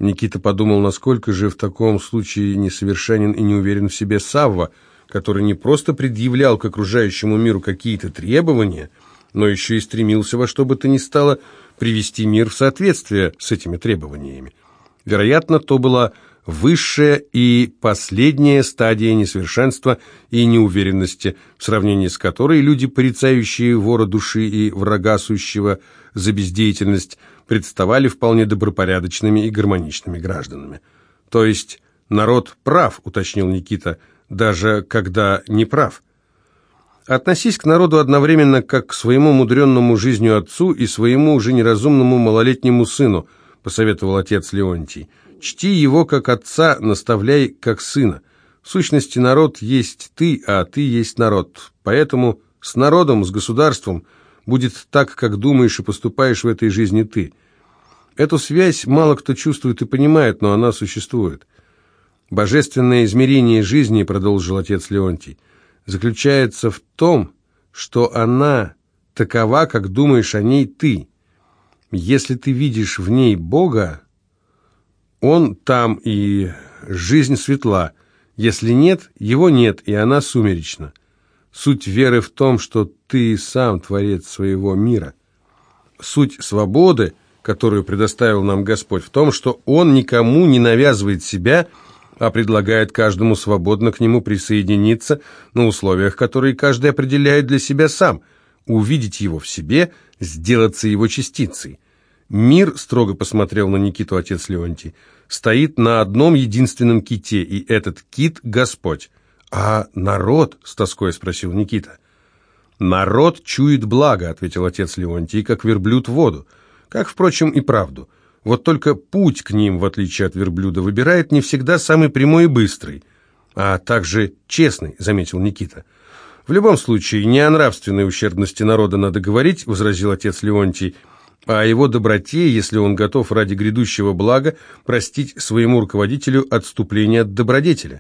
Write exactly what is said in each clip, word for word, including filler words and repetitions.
Никита подумал, насколько же в таком случае несовершенен и не уверен в себе Савва, который не просто предъявлял к окружающему миру какие-то требования, но еще и стремился во что бы то ни стало привести мир в соответствие с этими требованиями. Вероятно, то была высшая и последняя стадия несовершенства и неуверенности, в сравнении с которой люди, порицающие вора души и врага сущего за бездеятельность, представали вполне добропорядочными и гармоничными гражданами. То есть народ прав, уточнил Никита, даже когда не прав. Относись к народу одновременно как к своему мудренному жизнью отцу и своему уже неразумному малолетнему сыну, посоветовал отец Леонтий. Чти его как отца, наставляй как сына. В сущности, народ есть ты, а ты есть народ. Поэтому с народом, с государством будет так, как думаешь и поступаешь в этой жизни ты. Эту связь мало кто чувствует и понимает, но она существует. Божественное измерение жизни, продолжил отец Леонтий, заключается в том, что она такова, как думаешь о ней ты. Если ты видишь в ней Бога, Он там, и жизнь светла. Если нет, его нет, и она сумеречна. Суть веры в том, что ты сам творец своего мира. Суть свободы, которую предоставил нам Господь, в том, что Он никому не навязывает себя, а предлагает каждому свободно к Нему присоединиться на условиях, которые каждый определяет для себя сам, увидеть Его в себе, сделаться Его частицей. Мир, строго посмотрел на Никиту отец Леонтий, стоит на одном единственном ките, и этот кит – Господь. «А народ?» – с тоской спросил Никита. «Народ чует благо», – ответил отец Леонтий, – «как верблюд воду, как, впрочем, и правду. Вот только путь к ним, в отличие от верблюда, выбирает не всегда самый прямой и быстрый, а также честный», – заметил Никита. «В любом случае, не о нравственной ущербности народа надо говорить», – возразил отец Леонтий, – а о его доброте, если он готов ради грядущего блага простить своему руководителю отступление от добродетеля.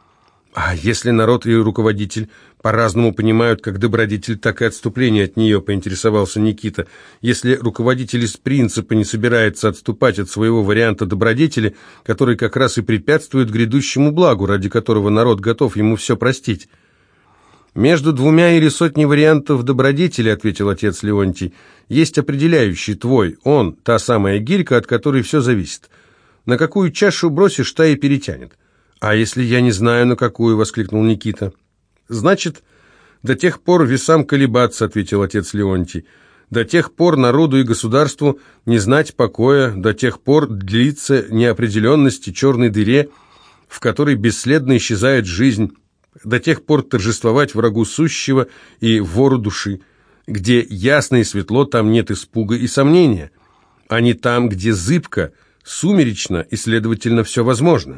А если народ и руководитель по-разному понимают как добродетель, так и отступление от нее, поинтересовался Никита. Если руководитель из принципа не собирается отступать от своего варианта добродетели, который как раз и препятствует грядущему благу, ради которого народ готов ему все простить. «Между двумя или сотней вариантов добродетели, — ответил отец Леонтий, — есть определяющий твой, он, та самая гирька, от которой все зависит. На какую чашу бросишь, та и перетянет». «А если я не знаю, на какую?» — воскликнул Никита. «Значит, до тех пор весам колебаться, — ответил отец Леонтий. До тех пор народу и государству не знать покоя, до тех пор длится неопределенность и черной дыре, в которой бесследно исчезает жизнь, до тех пор торжествовать врагу сущего и вору души. Где ясно и светло, там нет испуга и сомнения, а не там, где зыбко, сумеречно и, следовательно, все возможно».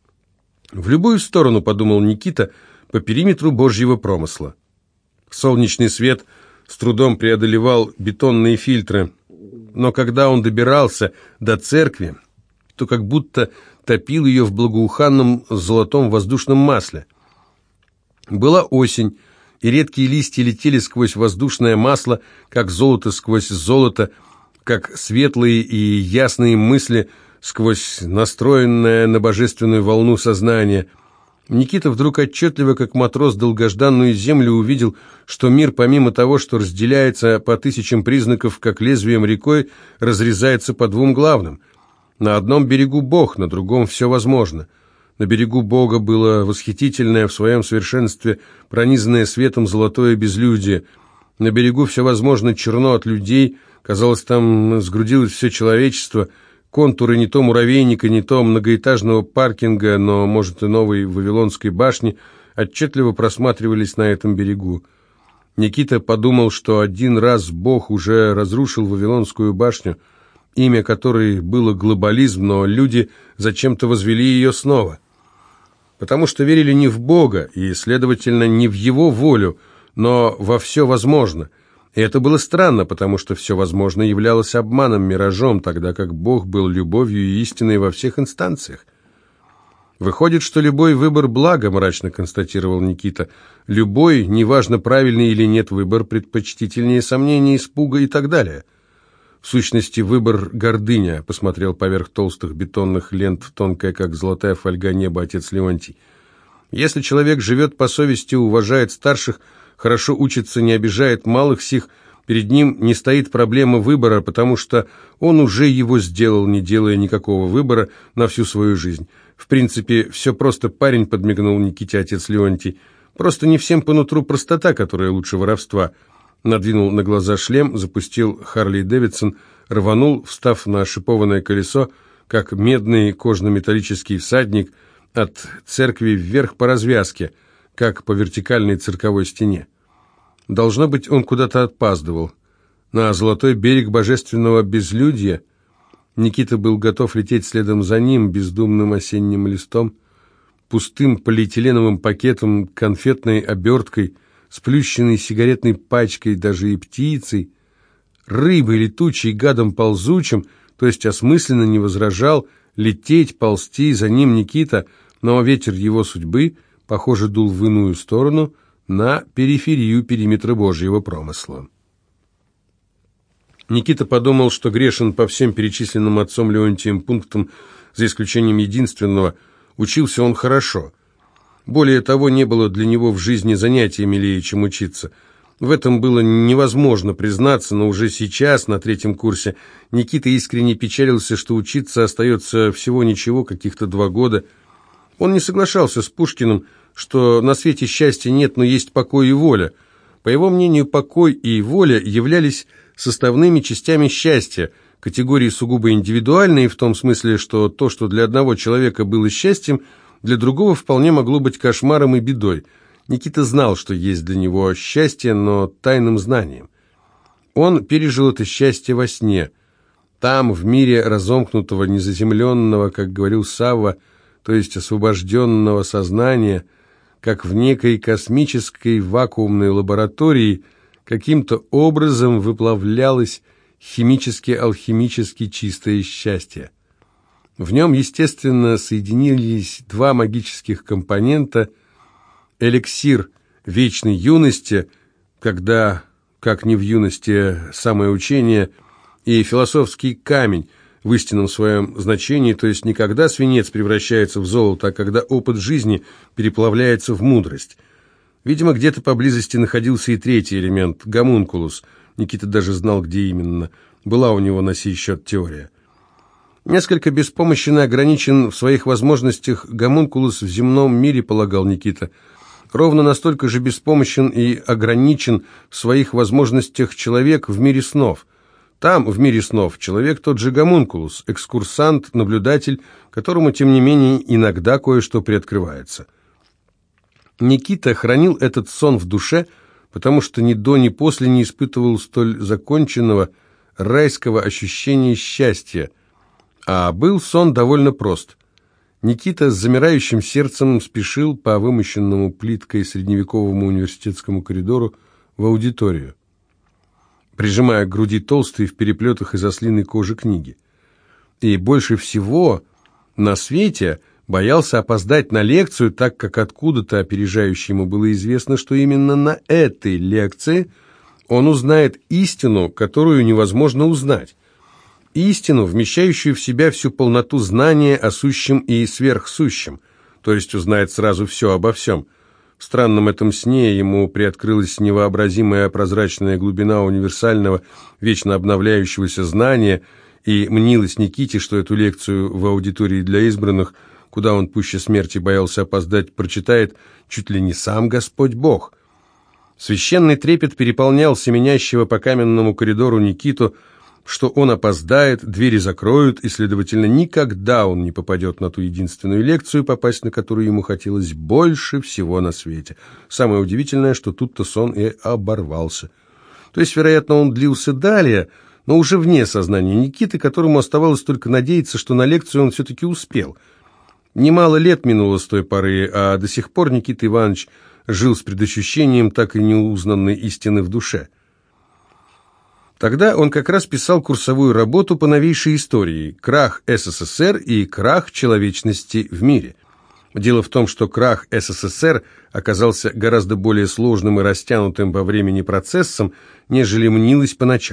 В любую сторону, подумал Никита, по периметру Божьего промысла. Солнечный свет с трудом преодолевал бетонные фильтры, но когда он добирался до церкви, то как будто топил ее в благоуханном золотом воздушном масле. Была осень, и редкие листья летели сквозь воздушное масло, как золото сквозь золото, как светлые и ясные мысли сквозь настроенное на божественную волну сознания. Никита вдруг отчетливо, как матрос, долгожданную землю увидел, что мир, помимо того, что разделяется по тысячам признаков, как лезвием рекой, разрезается по двум главным. На одном берегу Бог, на другом все возможно. На берегу Бога было восхитительное в своем совершенстве, пронизанное светом золотое безлюдие. На берегу все возможно черно от людей, казалось, там сгрудилось все человечество. Контуры не то муравейника, не то многоэтажного паркинга, но, может, и новой Вавилонской башни отчетливо просматривались на этом берегу. Никита подумал, что один раз Бог уже разрушил Вавилонскую башню, имя которой было глобализм, но люди зачем-то возвели ее снова. Потому что верили не в Бога и, следовательно, не в Его волю, но во все возможно. И это было странно, потому что все возможно являлось обманом, миражом, тогда как Бог был любовью и истиной во всех инстанциях. «Выходит, что любой выбор благо», — мрачно констатировал Никита. «Любой, неважно, правильный или нет выбор, предпочтительнее сомнений, испуга и так далее». В сущности, выбор — гордыня, посмотрел поверх толстых бетонных лент в тонкое, как золотая фольга, небо отец Леонтий. Если человек живет по совести, уважает старших, хорошо учится, не обижает малых сих, перед ним не стоит проблема выбора, потому что он уже его сделал, не делая никакого выбора на всю свою жизнь. В принципе, все просто, парень, подмигнул Никите отец Леонтий. Просто не всем по нутру простота, которая лучше воровства. Надвинул на глаза шлем, запустил Харли Дэвидсон, рванул, встав на шипованное колесо, как медный кожно-металлический всадник, от церкви вверх по развязке, как по вертикальной цирковой стене. Должно быть, он куда-то отпаздывал. На золотой берег божественного безлюдья. Никита был готов лететь следом за ним, бездумным осенним листом, пустым полиэтиленовым пакетом, конфетной оберткой, сплющенной сигаретной пачкой, даже и птицей, рыбой летучей, гадом ползучим, то есть осмысленно не возражал, лететь, ползти, за ним Никита, но ветер его судьбы, похоже, дул в иную сторону, на периферию периметра Божьего промысла. Никита подумал, что грешен по всем перечисленным отцом Леонтием пунктам, за исключением единственного, учился он хорошо. Более того, не было для него в жизни занятия милее, чем учиться. В этом было невозможно признаться, но уже сейчас, на третьем курсе, Никита искренне печалился, что учиться остается всего ничего, каких-то два года. Он не соглашался с Пушкиным, что на свете счастья нет, но есть покой и воля. По его мнению, покой и воля являлись составными частями счастья, категории сугубо индивидуальные, в том смысле, что то, что для одного человека было счастьем, для другого вполне могло быть кошмаром и бедой. Никита знал, что есть для него счастье, но тайным знанием. Он пережил это счастье во сне. Там, в мире разомкнутого, незаземленного, как говорил Савва, то есть освобожденного сознания, как в некой космической вакуумной лаборатории, каким-то образом выплавлялось химически-алхимически чистое счастье. В нем, естественно, соединились два магических компонента: эликсир вечной юности, когда, как не в юности, самое учение, и философский камень в истинном своем значении, то есть не когда свинец превращается в золото, а когда опыт жизни переплавляется в мудрость. Видимо, где-то поблизости находился и третий элемент – гомункулус. Никита даже знал, где именно. Была у него на сей счет теория. Несколько беспомощен и ограничен в своих возможностях гомункулус в земном мире, полагал Никита. Ровно настолько же беспомощен и ограничен в своих возможностях человек в мире снов. Там, в мире снов, человек тот же гомункулус, экскурсант, наблюдатель, которому, тем не менее, иногда кое-что приоткрывается. Никита хранил этот сон в душе, потому что ни до, ни после не испытывал столь законченного райского ощущения счастья, а был сон довольно прост. Никита с замирающим сердцем спешил по вымощенному плиткой средневековому университетскому коридору в аудиторию, прижимая к груди толстые в переплетах из ослиной кожи книги. И больше всего на свете боялся опоздать на лекцию, так как откуда-то опережающе ему было известно, что именно на этой лекции он узнает истину, которую невозможно узнать. Истину, вмещающую в себя всю полноту знания о сущем и сверхсущем, то есть узнает сразу все обо всем. В странном этом сне ему приоткрылась невообразимая прозрачная глубина универсального, вечно обновляющегося знания, и мнилось Никите, что эту лекцию в аудитории для избранных, куда он пуще смерти боялся опоздать, прочитает чуть ли не сам Господь Бог. Священный трепет переполнял семенящего по каменному коридору Никиту, что он опоздает, двери закроют, и, следовательно, никогда он не попадет на ту единственную лекцию, попасть на которую ему хотелось больше всего на свете. Самое удивительное, что тут-то сон и оборвался. То есть, вероятно, он длился далее, но уже вне сознания Никиты, которому оставалось только надеяться, что на лекцию он все-таки успел. Немало лет минуло с той поры, а до сих пор Никита Иванович жил с предощущением так и неузнанной истины в душе. Тогда он как раз писал курсовую работу по новейшей истории «Крах СССР и крах человечности в мире». Дело в том, что крах СССР оказался гораздо более сложным и растянутым по времени процессом, нежели мнилось поначалу.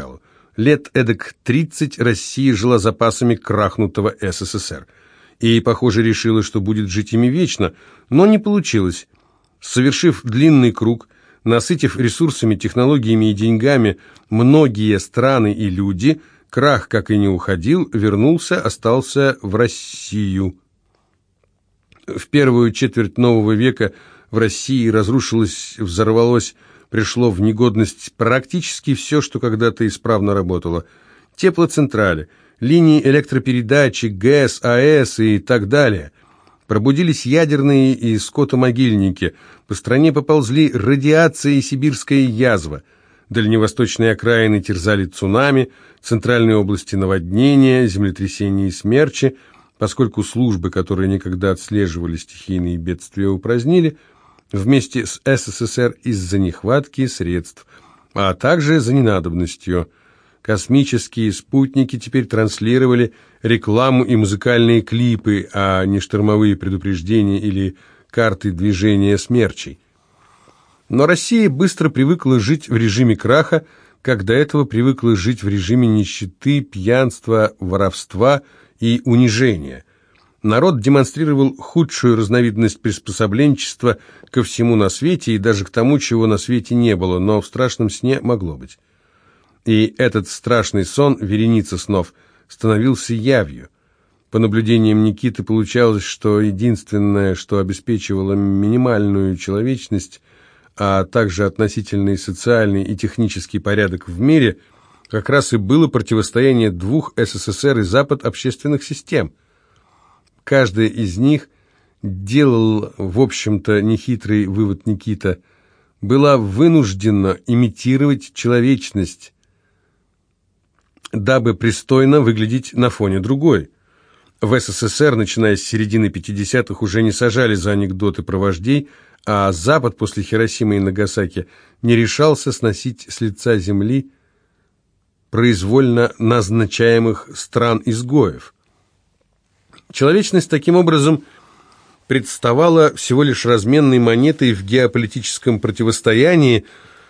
Лет эдак тридцать Россия жила запасами крахнутого СССР. И, похоже, решила, что будет жить ими вечно, но не получилось. Совершив длинный круг, насытив ресурсами, технологиями и деньгами многие страны и люди, крах, как и не уходил, вернулся, остался в Россию. В первую четверть нового века в России разрушилось, взорвалось, пришло в негодность практически все, что когда-то исправно работало. Теплоцентрали, линии электропередачи, ГЭС, АЭС и так далее. Пробудились ядерные и скотомогильники, по стране поползли радиация и сибирская язва. Дальневосточные окраины терзали цунами, центральные области наводнения, землетрясения и смерчи, поскольку службы, которые никогда отслеживали стихийные бедствия, упразднили, вместе с СССР из-за нехватки средств, а также за ненадобностью. Космические спутники теперь транслировали рекламу и музыкальные клипы, а не штормовые предупреждения или карты движения смерчей. Но Россия быстро привыкла жить в режиме краха, как до этого привыкла жить в режиме нищеты, пьянства, воровства и унижения. Народ демонстрировал худшую разновидность приспособленчества ко всему на свете и даже к тому, чего на свете не было, но в страшном сне могло быть. И этот страшный сон, вереница снов, становился явью. По наблюдениям Никиты получалось, что единственное, что обеспечивало минимальную человечность, а также относительный социальный и технический порядок в мире, как раз и было противостояние двух СССР и Запад общественных систем. Каждая из них, делал, в общем-то, нехитрый вывод Никита, была вынуждена имитировать человечность, дабы пристойно выглядеть на фоне другой. В СССР, начиная с середины пятидесятых, уже не сажали за анекдоты про вождей, а Запад после Хиросимы и Нагасаки не решался сносить с лица земли произвольно назначаемых стран-изгоев. Человечность таким образом представала всего лишь разменной монетой в геополитическом противостоянии,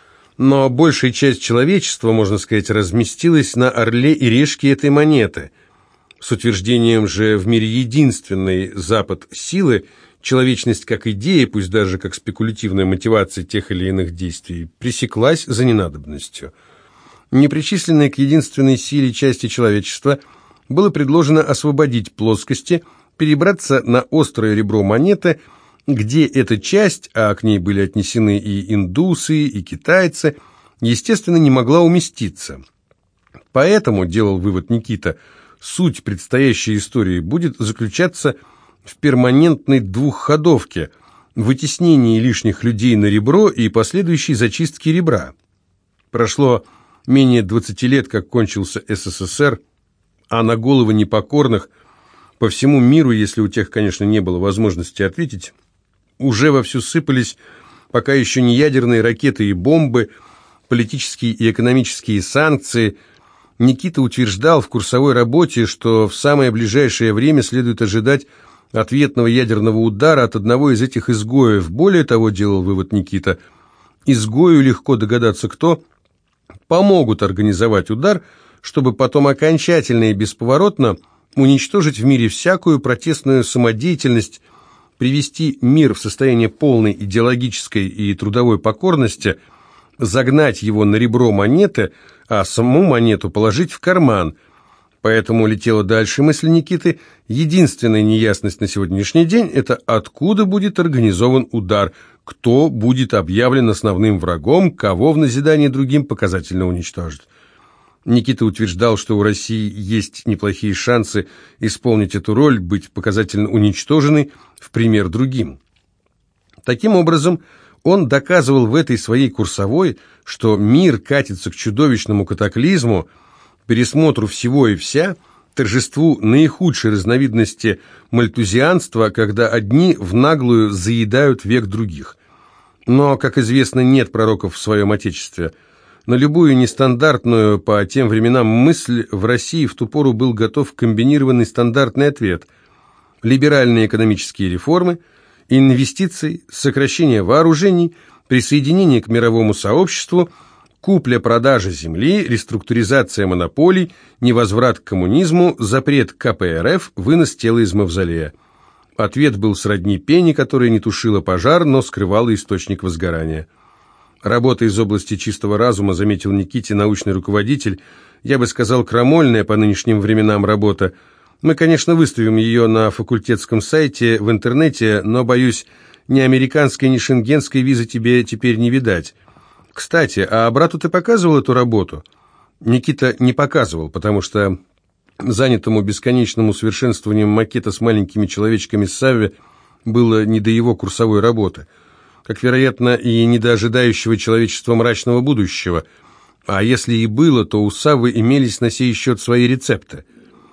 но большая часть человечества, можно сказать, разместилась на орле и решке этой монеты. С утверждением же в мире единственной Запад силы, человечность как идея, пусть даже как спекулятивная мотивация тех или иных действий, пресеклась за ненадобностью. Непричисленной к единственной силе части человечества было предложено освободить плоскости, перебраться на острое ребро монеты, где эта часть, а к ней были отнесены и индусы, и китайцы, естественно, не могла уместиться. Поэтому, делал вывод Никита, суть предстоящей истории будет заключаться в перманентной двухходовке, вытеснении лишних людей на ребро и последующей зачистке ребра. Прошло менее двадцати лет, как кончился СССР, а на головы непокорных по всему миру, если у тех, конечно, не было возможности ответить, уже вовсю сыпались пока еще не ядерные ракеты и бомбы, политические и экономические санкции. Никита утверждал в курсовой работе, что в самое ближайшее время следует ожидать ответного ядерного удара от одного из этих изгоев. Более того, делал вывод Никита, изгою легко догадаться кто, помогут организовать удар, чтобы потом окончательно и бесповоротно уничтожить в мире всякую протестную самодеятельность, привести мир в состояние полной идеологической и трудовой покорности, загнать его на ребро монеты, а саму монету положить в карман. Поэтому летела дальше мысль Никиты. Единственная неясность на сегодняшний день – это откуда будет организован удар, кто будет объявлен основным врагом, кого в назидание другим показательно уничтожит. Никита утверждал, что у России есть неплохие шансы исполнить эту роль, быть показательно уничтоженной в пример другим. Таким образом, он доказывал в этой своей курсовой, что мир катится к чудовищному катаклизму, пересмотру всего и вся, торжеству наихудшей разновидности мальтузианства, когда одни в наглую заедают век других. Но, как известно, нет пророков в своем Отечестве. На любую нестандартную по тем временам мысль в России в ту пору был готов комбинированный стандартный ответ: либеральные экономические реформы, инвестиции, сокращение вооружений, присоединение к мировому сообществу, Купля-продажа земли, реструктуризация монополий, невозврат к коммунизму, запрет ка пэ эр эф, вынос тела из мавзолея. Ответ был сродни пене, которая не тушила пожар, но скрывала источник возгорания. Работа из области чистого разума, заметил Никите научный руководитель, я бы сказал, крамольная по нынешним временам работа. Мы, конечно, выставим ее на факультетском сайте, в интернете, но, боюсь, ни американской, ни шенгенской визы тебе теперь не видать. Кстати, а брату ты показывал эту работу? Никита не показывал, потому что занятому бесконечным усовершенствованием макета с маленькими человечками Савве было не до его курсовой работы, как, вероятно, и не до ожидающего человечества мрачного будущего. А если и было, то у Саввы имелись на сей счет свои рецепты.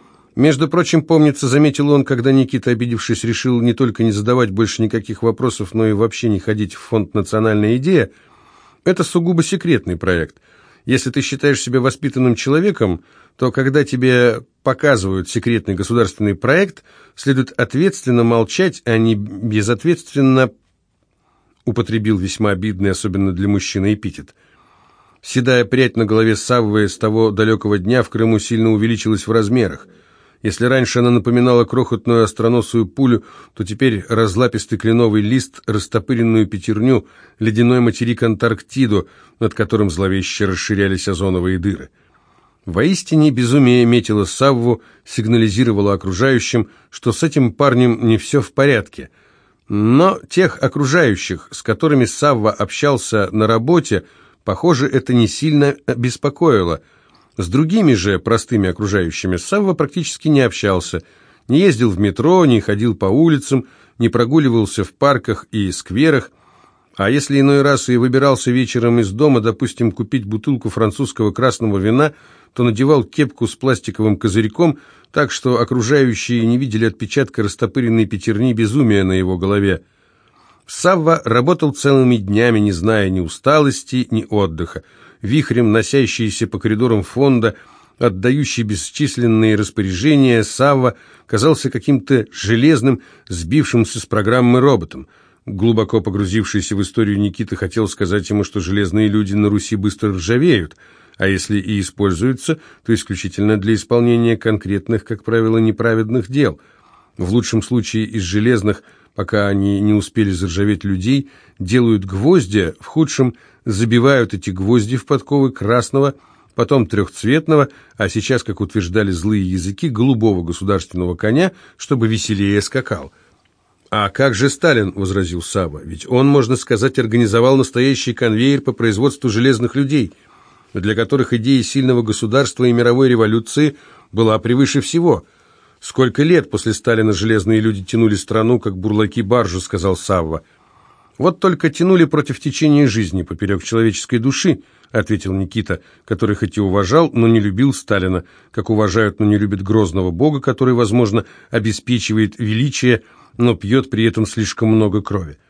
Между прочим, помнится, заметил он, когда Никита, обидевшись, решил не только не задавать больше никаких вопросов, но и вообще не ходить в фонд «Национальная идея», это сугубо секретный проект. Если ты считаешь себя воспитанным человеком, то когда тебе показывают секретный государственный проект, следует ответственно молчать, а не безответственно, употребил весьма обидный, особенно для мужчины, эпитет. Седая прядь на голове Саввы с того далекого дня в Крыму сильно увеличилась в размерах. Если раньше она напоминала крохотную остроносую пулю, то теперь разлапистый кленовый лист, растопыренную пятерню, ледяной материк Антарктиду, над которым зловеще расширялись озоновые дыры. Воистине безумие метило Савву, сигнализировало окружающим, что с этим парнем не все в порядке. Но тех окружающих, с которыми Савва общался на работе, похоже, это не сильно беспокоило. С другими же простыми окружающими Савва практически не общался, не ездил в метро, не ходил по улицам, не прогуливался в парках и скверах, а если иной раз и выбирался вечером из дома, допустим, купить бутылку французского красного вина, то надевал кепку с пластиковым козырьком, так что окружающие не видели отпечатка растопыренной пятерни безумия на его голове. Савва работал целыми днями, не зная ни усталости, ни отдыха. Вихрем носящийся по коридорам фонда, отдающий бесчисленные распоряжения, Савва казался каким-то железным, сбившимся с программы роботом. Глубоко погрузившийся в историю Никита хотел сказать ему, что железные люди на Руси быстро ржавеют, а если и используются, то исключительно для исполнения конкретных, как правило, неправедных дел. В лучшем случае из железных, пока они не успели заржаветь людей, делают гвозди, в худшем забивают эти гвозди в подковы красного, потом трехцветного, а сейчас, как утверждали злые языки, голубого государственного коня, чтобы веселее скакал. «А как же Сталин?» — возразил Савва. «Ведь он, можно сказать, организовал настоящий конвейер по производству железных людей, для которых идея сильного государства и мировой революции была превыше всего. Сколько лет после Сталина железные люди тянули страну, как бурлаки баржу», — сказал Савва. «Вот только тянули против течения жизни, поперек человеческой души», — ответил Никита, который хоть и уважал, но не любил Сталина, как уважают, но не любят грозного бога, который, возможно, обеспечивает величие, но пьет при этом слишком много крови.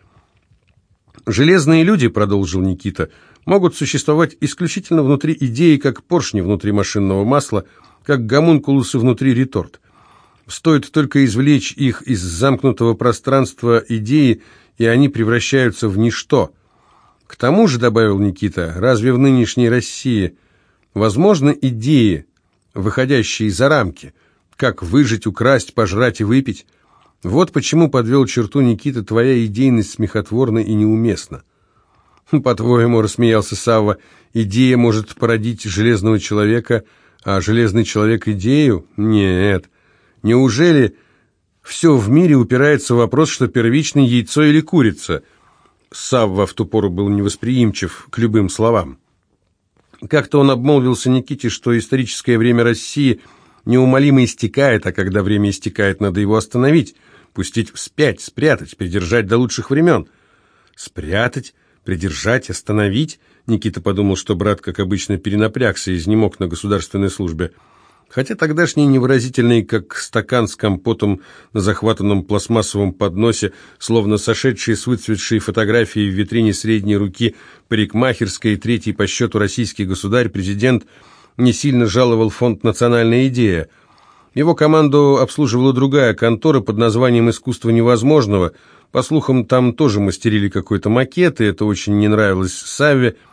«Железные люди», — продолжил Никита, — «могут существовать исключительно внутри идеи, как поршни внутри машинного масла, как гомункулусы внутри реторт. Стоит только извлечь их из замкнутого пространства идеи, и они превращаются в ничто. К тому же, — добавил Никита, — разве в нынешней России возможны идеи, выходящие за рамки, как выжить, украсть, пожрать и выпить? Вот почему, подвел черту Никита, твоя идейность смехотворна и неуместна». «По-твоему, — рассмеялся Савва, — идея может породить железного человека, а железный человек — идею? Нет. Неужели все в мире упирается в вопрос, что первичное яйцо или курица?» Савва в ту пору был невосприимчив к любым словам. Как-то он обмолвился Никите, что историческое время России неумолимо истекает, а когда время истекает, надо его остановить, пустить вспять, спрятать, придержать до лучших времен. «Спрятать, придержать, остановить?» Никита подумал, что брат, как обычно, перенапрягся и изнемог на государственной службе. Хотя тогдашний невыразительный, как стакан с компотом на захватанном пластмассовом подносе, словно сошедший с выцветшей фотографии в витрине средней руки парикмахерской, третий по счету российский государь, президент, не сильно жаловал фонд «Национальная идея». Его команду обслуживала другая контора под названием «Искусство невозможного». По слухам, там тоже мастерили какой-то макет, и это очень не нравилось Савве.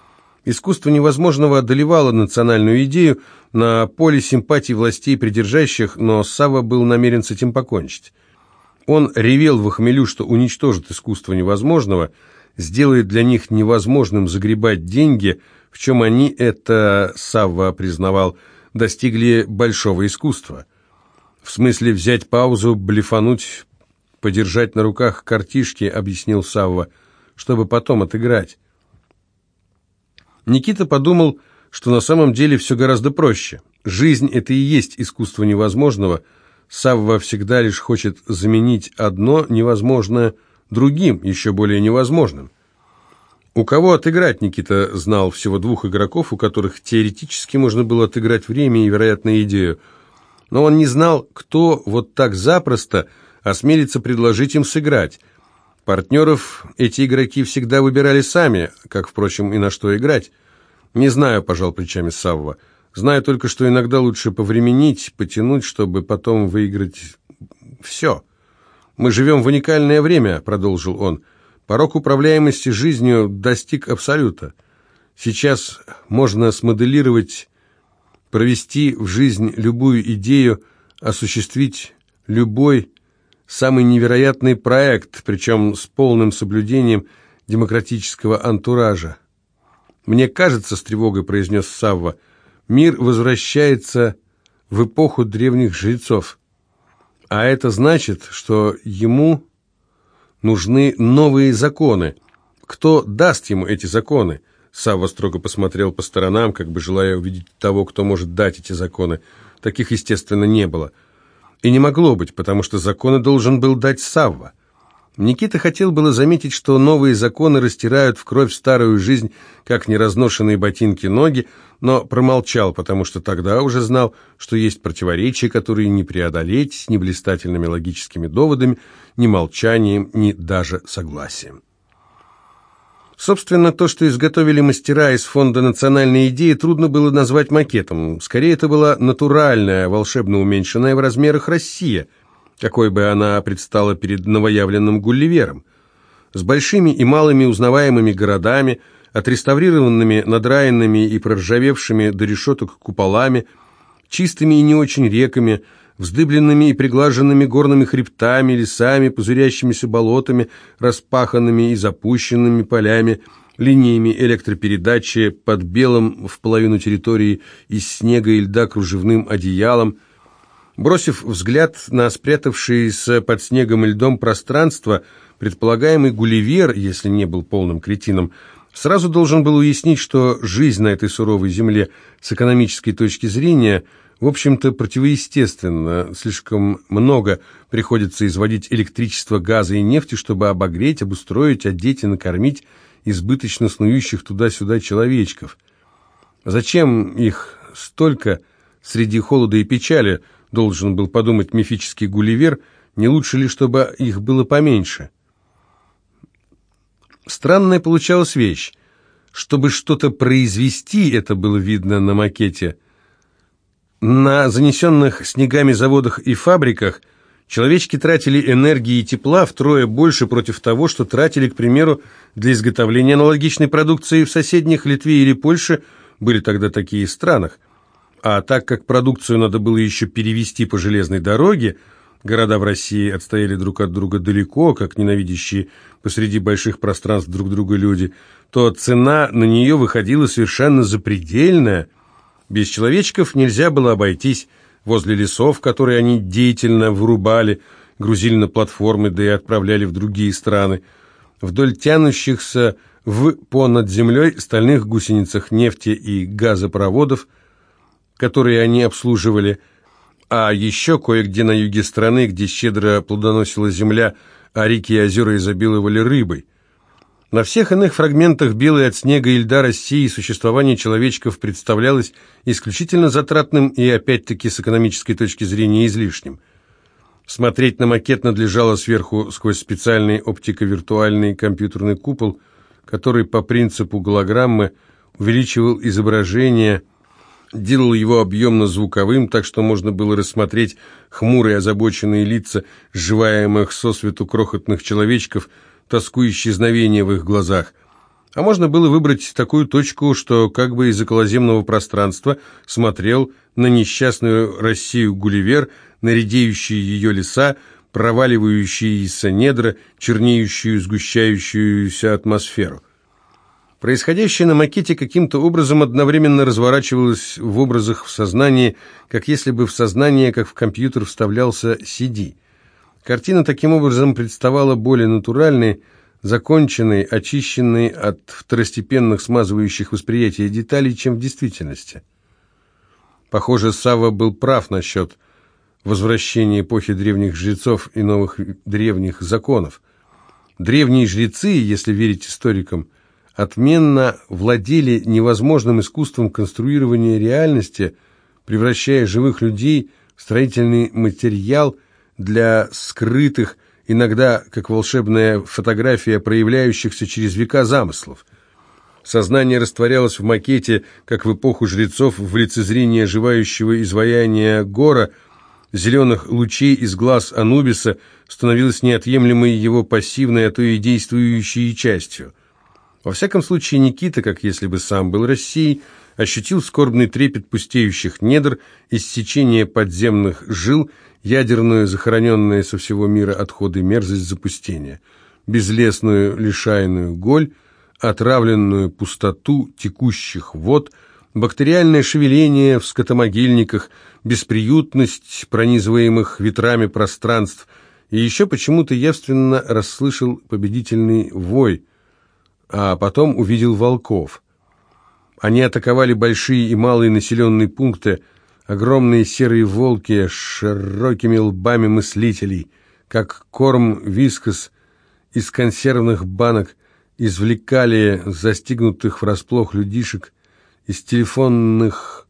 Искусство невозможного одолевало национальную идею на поле симпатий властей придержащих, но Савва был намерен с этим покончить. Он ревел в хмелю, что уничтожит искусство невозможного, сделает для них невозможным загребать деньги, в чем они, это Савва признавал, достигли большого искусства. В смысле взять паузу, блефануть, подержать на руках картишки, объяснил Савва, чтобы потом отыграть. Никита подумал, что на самом деле все гораздо проще. Жизнь – это и есть искусство невозможного. Савва всегда лишь хочет заменить одно невозможное другим, еще более невозможным. У кого отыграть, Никита знал всего двух игроков, у которых теоретически можно было отыграть время и, вероятно, идею. Но он не знал, кто вот так запросто осмелится предложить им сыграть. Партнеров эти игроки всегда выбирали сами, как, впрочем, и на что играть. «Не знаю», – пожал плечами Савва. «Знаю только, что иногда лучше повременить, потянуть, чтобы потом выиграть все. Мы живем в уникальное время», – продолжил он. «Порог управляемости жизнью достиг абсолюта. Сейчас можно смоделировать, провести в жизнь любую идею, осуществить любой самый невероятный проект, причем с полным соблюдением демократического антуража. «Мне кажется, — с тревогой произнес Савва, — мир возвращается в эпоху древних жрецов. А это значит, что ему нужны новые законы. Кто даст ему эти законы?» Савва строго посмотрел по сторонам, как бы желая увидеть того, кто может дать эти законы. Таких, естественно, не было. И не могло быть, потому что законы должен был дать Савва. Никита хотел было заметить, что новые законы растирают в кровь старую жизнь, как неразношенные ботинки ноги, но промолчал, потому что тогда уже знал, что есть противоречия, которые не преодолеть ни блистательными логическими доводами, ни молчанием, ни даже согласием. Собственно, то, что изготовили мастера из фонда национальной идеи, трудно было назвать макетом. Скорее, это была натуральная, волшебно уменьшенная в размерах Россия, какой бы она предстала перед новоявленным Гулливером, с большими и малыми узнаваемыми городами, отреставрированными, надраенными и проржавевшими до решеток куполами, чистыми и не очень реками, вздыбленными и приглаженными горными хребтами, лесами, пузырящимися болотами, распаханными и запущенными полями, линиями электропередачи под белым в половину территории из снега и льда кружевным одеялом. Бросив взгляд на спрятавшееся под снегом и льдом пространство, предполагаемый Гулливер, если не был полным кретином, сразу должен был уяснить, что жизнь на этой суровой земле с экономической точки зрения – в общем-то, противоестественно. Слишком много приходится изводить электричество, газа и нефти, чтобы обогреть, обустроить, одеть и накормить избыточно снующих туда-сюда человечков. Зачем их столько среди холода и печали, должен был подумать мифический Гулливер, не лучше ли, чтобы их было поменьше? Странная получалась вещь. Чтобы что-то произвести, это было видно на макете, на занесенных снегами заводах и фабриках человечки тратили энергии и тепла втрое больше против того, что тратили, к примеру, для изготовления аналогичной продукции в соседних Литве или Польше, были тогда такие странах. А так как продукцию надо было еще перевезти по железной дороге, города в России отстояли друг от друга далеко, как ненавидящие посреди больших пространств друг друга люди, то цена на нее выходила совершенно запредельная. Без человечков нельзя было обойтись. Возле лесов, которые они деятельно вырубали, грузили на платформы, да и отправляли в другие страны. Вдоль тянущихся в понад землей стальных гусеницах нефти и газопроводов, которые они обслуживали, а еще кое-где на юге страны, где щедро плодоносила земля, а реки и озера изобиловали рыбой. На всех иных фрагментах белой от снега и льда России существование человечков представлялось исключительно затратным и, опять-таки, с экономической точки зрения излишним. Смотреть на макет надлежало сверху сквозь специальный оптико-виртуальный компьютерный купол, который по принципу голограммы увеличивал изображение, делал его объемно-звуковым, так что можно было рассмотреть хмурые озабоченные лица сживаемых сосвету крохотных человечков, тоскующие знамения в их глазах. А можно было выбрать такую точку, что как бы из околоземного пространства смотрел на несчастную Россию Гулливер, на редеющие ее леса, проваливающиеся недра, чернеющую, сгущающуюся атмосферу. Происходящее на макете каким-то образом одновременно разворачивалось в образах в сознании, как если бы в сознание, как в компьютер, вставлялся си ди. Картина таким образом представала более натуральной, законченной, очищенной от второстепенных смазывающих восприятие деталей, чем в действительности. Похоже, Савва был прав насчет возвращения эпохи древних жрецов и новых древних законов. Древние жрецы, если верить историкам, отменно владели невозможным искусством конструирования реальности, превращая живых людей в строительный материал для скрытых, иногда как волшебная фотография проявляющихся через века замыслов. Сознание растворялось в макете, как в эпоху жрецов, в лицезрении оживающего изваяния Гора, зеленых лучей из глаз Анубиса становилось неотъемлемой его пассивной, а то и действующей частью. Во всяком случае, Никита, как если бы сам был Россией, ощутил скорбный трепет пустеющих недр, иссечение подземных жил, ядерную, захороненные со всего мира отходы мерзость запустения, безлесную лишайную голь, отравленную пустоту текущих вод, бактериальное шевеление в скотомогильниках, бесприютность пронизываемых ветрами пространств, и еще почему-то явственно расслышал победительный вой, а потом увидел волков. Они атаковали большие и малые населенные пункты, огромные серые волки с широкими лбами мыслителей, как корм вискас из консервных банок, извлекали застигнутых врасплох людишек из телефонных,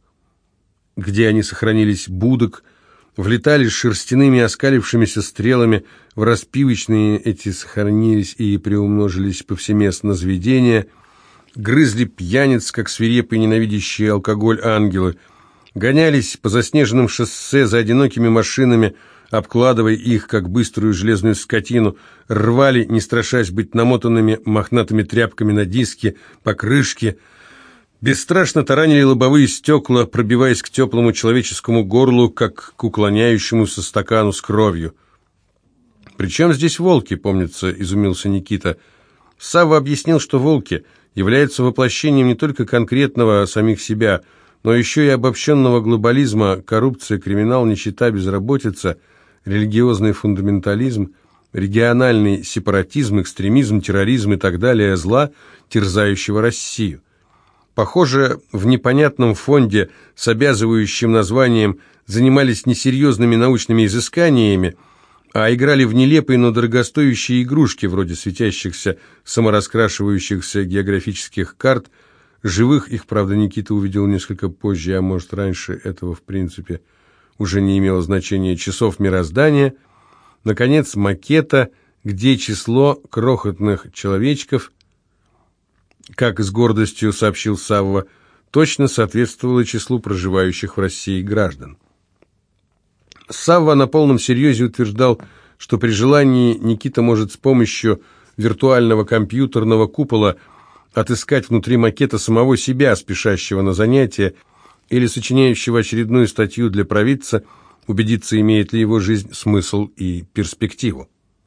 где они сохранились, будок, влетали с шерстяными оскалившимися стрелами в распивочные, эти сохранились и приумножились повсеместно заведения, грызли пьяниц, как свирепые ненавидящие алкоголь ангелы, гонялись по заснеженным шоссе за одинокими машинами, обкладывая их, как быструю железную скотину, рвали, не страшась быть намотанными мохнатыми тряпками на диски, покрышки, бесстрашно таранили лобовые стекла, пробиваясь к теплому человеческому горлу, как к уклоняющемуся стакану с кровью. «Причем здесь волки?» — помнится, изумился Никита. Савва объяснил, что волки являются воплощением не только конкретного самих себя, но еще и обобщенного глобализма, коррупция, криминал, нищета, безработица, религиозный фундаментализм, региональный сепаратизм, экстремизм, терроризм и так далее, зла, терзающего Россию. Похоже, в непонятном фонде с обязывающим названием занимались несерьезными научными изысканиями, а играли в нелепые, но дорогостоящие игрушки, вроде светящихся, самораскрашивающихся географических карт. Живых их, правда, Никита увидел несколько позже, а может, раньше этого, в принципе, уже не имело значения, часов мироздания. Наконец, макета, где число крохотных человечков, как с гордостью сообщил Савва, точно соответствовало числу проживающих в России граждан. Савва на полном серьезе утверждал, что при желании Никита может с помощью виртуального компьютерного купола отыскать внутри макета самого себя, спешащего на занятия, или сочиняющего очередную статью для провидца, убедиться, имеет ли его жизнь смысл и перспективу.